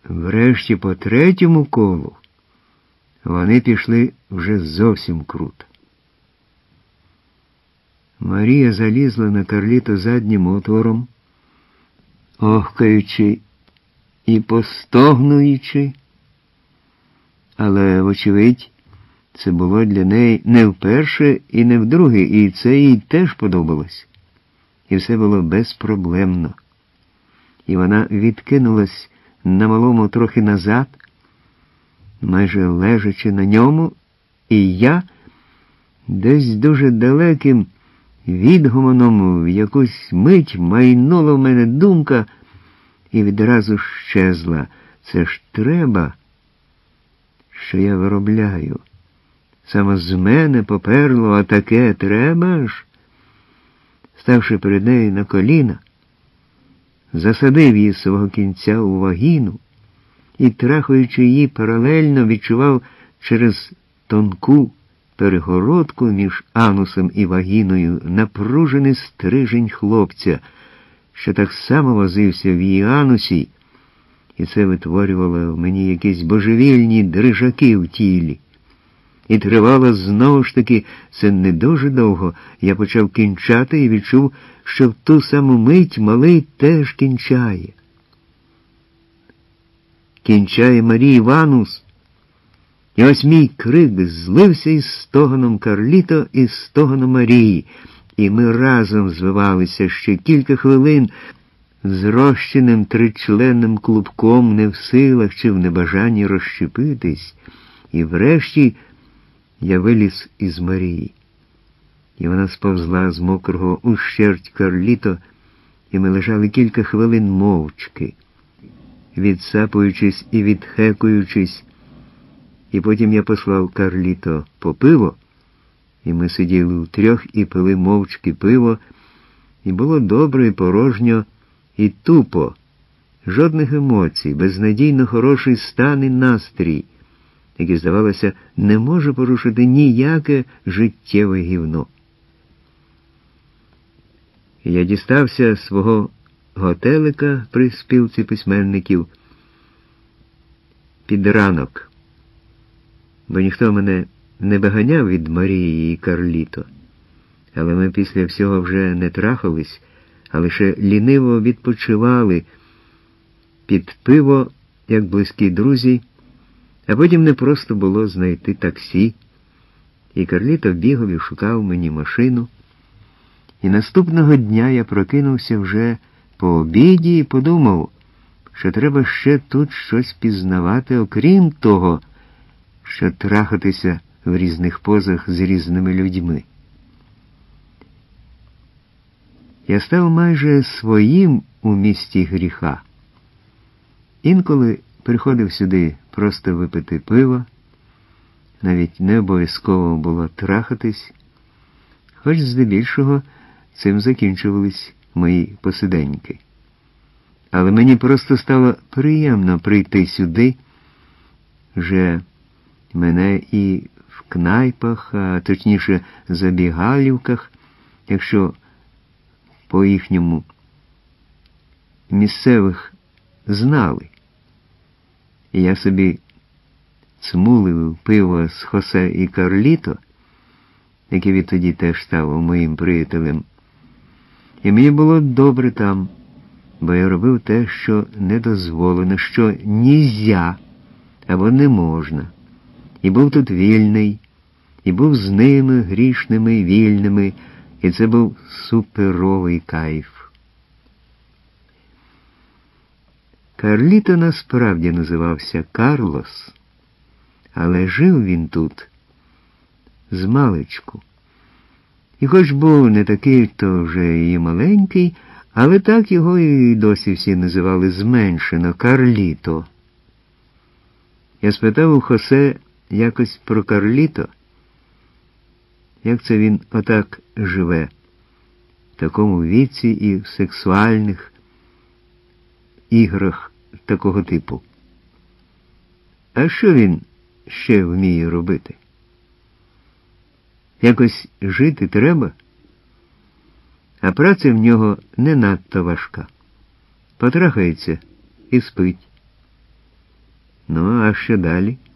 Врешті по третьому колу вони пішли вже зовсім круто. Марія залізла на Карліто заднім отвором, охкаючи і постогнуючи, але, вочевидь, це було для неї не вперше і не вдруге, і це їй теж подобалось. І все було безпроблемно. І вона відкинулась на малому трохи назад, майже лежачи на ньому, і я десь дуже далеким відгомоном в якусь мить майнула в мене думка і відразу щезла. Це ж треба, що я виробляю. Саме з мене поперло, а таке треба ж. Ставши перед нею на коліна, засадив її свого кінця у вагіну і, трахаючи її паралельно, відчував через тонку перегородку між анусом і вагіною напружений стрижень хлопця, що так само возився в її анусі, і це витворювало в мені якісь божевільні дрижаки в тілі. І тривало знову ж таки це не дуже довго. Я почав кінчати і відчув, що в ту саму мить малий теж кінчає. Кінчає Марії Ванус. І ось мій крик злився із стогоном Карліто і стогоном Марії. І ми разом звивалися ще кілька хвилин зрощеним тричленним клубком, не в силах чи в небажанні розщепитись. І врешті я виліз із Марії. І вона сповзла з мокрого ущерть Карліто, і ми лежали кілька хвилин мовчки, відсапуючись і відхекуючись. І потім я послав Карліто по пиво, і ми сиділи втрьох і пили мовчки пиво, і було добре і порожньо, і тупо, жодних емоцій, безнадійно хороший стан і настрій, який, здавалося, не може порушити ніяке життєве гівно. Я дістався свого готелика при спілці письменників під ранок, бо ніхто мене не виганяв від Марії і Карліто, але ми після всього вже не трахались, а лише ліниво відпочивали під пиво, як близькі друзі, а потім не просто було знайти таксі, і Карліто бігав і шукав мені машину. І наступного дня я прокинувся вже по обіді і подумав, що треба ще тут щось пізнавати, окрім того, що трахатися в різних позах з різними людьми. Я став майже своїм у місті гріха. Інколи приходив сюди просто випити пиво, навіть не обов'язково було трахатись, хоч здебільшого цим закінчувались мої посиденьки. Але мені просто стало приємно прийти сюди, вже мене і в кнайпах, а точніше забігалівках, якщо по-їхньому місцевих знали. І я собі цмулив пиво з Хосе і Карліто, який відтоді теж став моїм приятелем. І мені було добре там, бо я робив те, що не дозволено, що нізя або не можна. І був тут вільний, і був з ними грішними, вільними, і це був суперовий кайф. Карліто насправді називався Карлос, але жив він тут змалечку. І хоч був не такий, то вже і маленький, але так його і досі всі називали зменшено Карліто. Я спитав у Хосе якось про Карліто, як це він отак живе, в такому віці і в сексуальних іграх такого типу. А що він ще вміє робити? Якось жити треба, а праця в нього не надто важка. Потрахається і спить. Ну, а що далі?